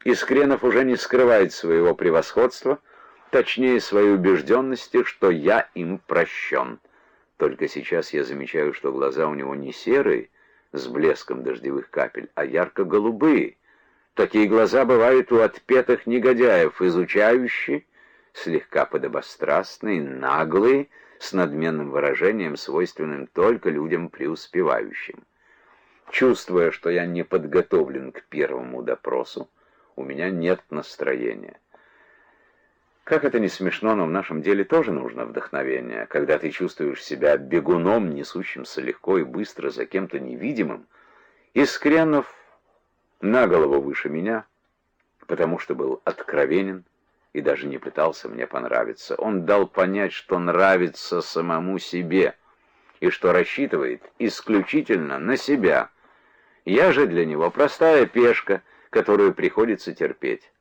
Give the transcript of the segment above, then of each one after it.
Искренов уже не скрывает своего превосходства, точнее своей убежденности, что я им прощен. Только сейчас я замечаю, что глаза у него не серые, с блеском дождевых капель, а ярко-голубые. Такие глаза бывают у отпетых негодяев, изучающие, слегка подобострастные, наглые, с надменным выражением, свойственным только людям преуспевающим. Чувствуя, что я не подготовлен к первому допросу, у меня нет настроения. Как это ни смешно, но в нашем деле тоже нужно вдохновение. Когда ты чувствуешь себя бегуном, несущимся легко и быстро за кем-то невидимым, Искренов на голову выше меня, потому что был откровенен и даже не пытался мне понравиться. Он дал понять, что нравится самому себе и что рассчитывает исключительно на себя. Я же для него простая пешка, которую приходится терпеть.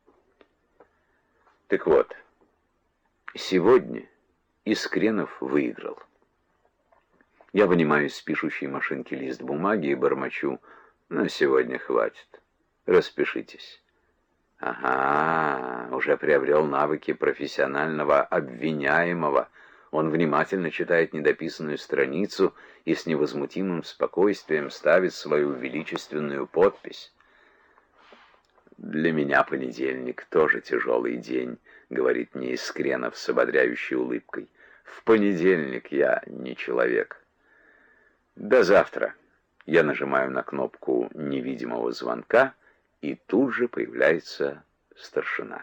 Так вот, сегодня Искренов выиграл. Я вынимаю из пишущей машинки лист бумаги и бормочу: «На сегодня хватит. Распишитесь». Ага, уже приобрел навыки профессионального обвиняемого. Он внимательно читает недописанную страницу и с невозмутимым спокойствием ставит свою величественную подпись. «Для меня понедельник тоже тяжелый день», — говорит мне Искренов с ободряющей улыбкой. «В понедельник я не человек». «До завтра». Я нажимаю на кнопку невидимого звонка, и тут же появляется старшина.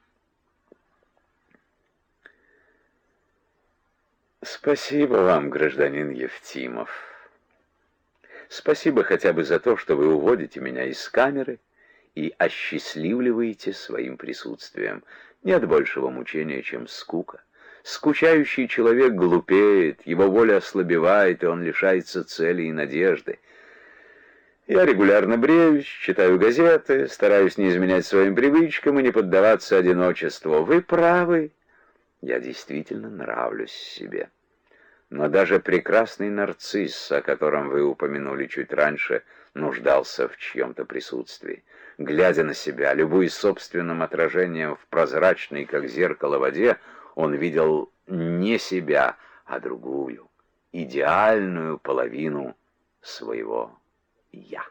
«Спасибо вам, гражданин Евтимов. Спасибо хотя бы за то, что вы уводите меня из камеры и осчастливливаете своим присутствием. Нет большего мучения, чем скука. Скучающий человек глупеет, его воля ослабевает, и он лишается цели и надежды. Я регулярно бреюсь, читаю газеты, стараюсь не изменять своим привычкам и не поддаваться одиночеству. Вы правы, я действительно нравлюсь себе. Но даже прекрасный нарцисс, о котором вы упомянули чуть раньше, нуждался в чьем-то присутствии. Глядя на себя, любуясь собственным отражением в прозрачной, как зеркало, воде, он видел не себя, а другую, идеальную половину своего «я».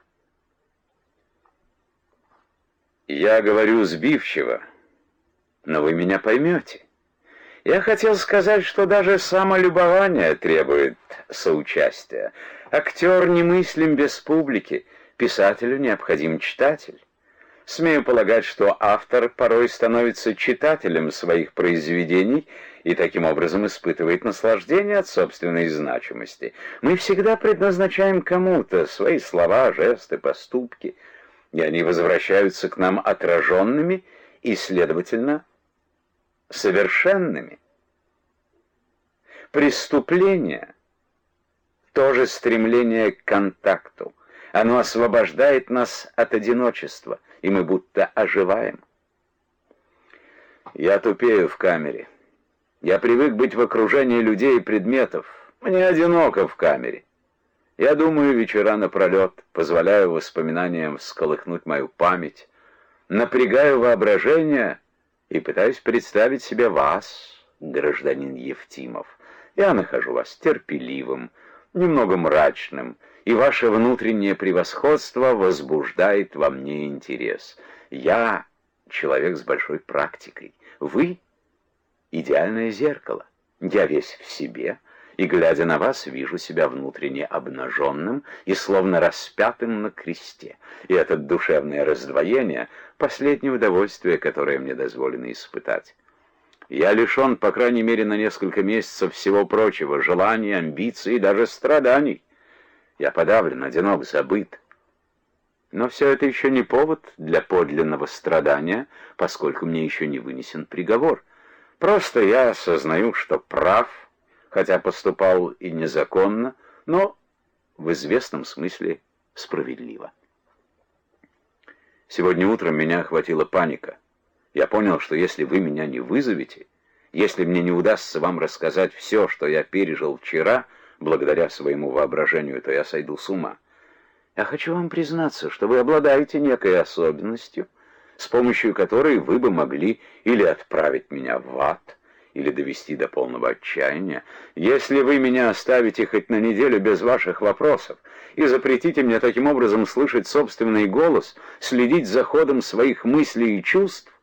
Я говорю сбивчиво, но вы меня поймете. Я хотел сказать, что даже самолюбование требует соучастия. Актер немыслим без публики, писателю необходим читатель. Смею полагать, что автор порой становится читателем своих произведений и таким образом испытывает наслаждение от собственной значимости. Мы всегда предназначаем кому-то свои слова, жесты, поступки, и они возвращаются к нам отраженными и, следовательно, совершенными. Преступление — тоже стремление к контакту. Оно освобождает нас от одиночества, и мы будто оживаем. Я тупею в камере. Я привык быть в окружении людей и предметов. Мне одиноко в камере. Я думаю вечера напролет, позволяю воспоминаниям всколыхнуть мою память, напрягаю воображение и пытаюсь представить себе вас, гражданин Евтимов. Я нахожу вас терпеливым, немного мрачным, и ваше внутреннее превосходство возбуждает во мне интерес. Я человек с большой практикой. Вы — идеальное зеркало. Я весь в себе, и, глядя на вас, вижу себя внутренне обнаженным и словно распятым на кресте. И это душевное раздвоение — последнее удовольствие, которое мне дозволено испытать. Я лишен, по крайней мере, на несколько месяцев всего прочего, желаний, амбиций и даже страданий. Я подавлен, одинок, забыт. Но все это еще не повод для подлинного страдания, поскольку мне еще не вынесен приговор. Просто я осознаю, что прав, хотя поступал и незаконно, но в известном смысле справедливо. Сегодня утром меня охватила паника. Я понял, что если вы меня не вызовете, если мне не удастся вам рассказать все, что я пережил вчера, благодаря своему воображению, то я сойду с ума. Я хочу вам признаться, что вы обладаете некой особенностью, с помощью которой вы бы могли или отправить меня в ад, или довести до полного отчаяния. Если вы меня оставите хоть на неделю без ваших вопросов и запретите мне таким образом слышать собственный голос, следить за ходом своих мыслей и чувств,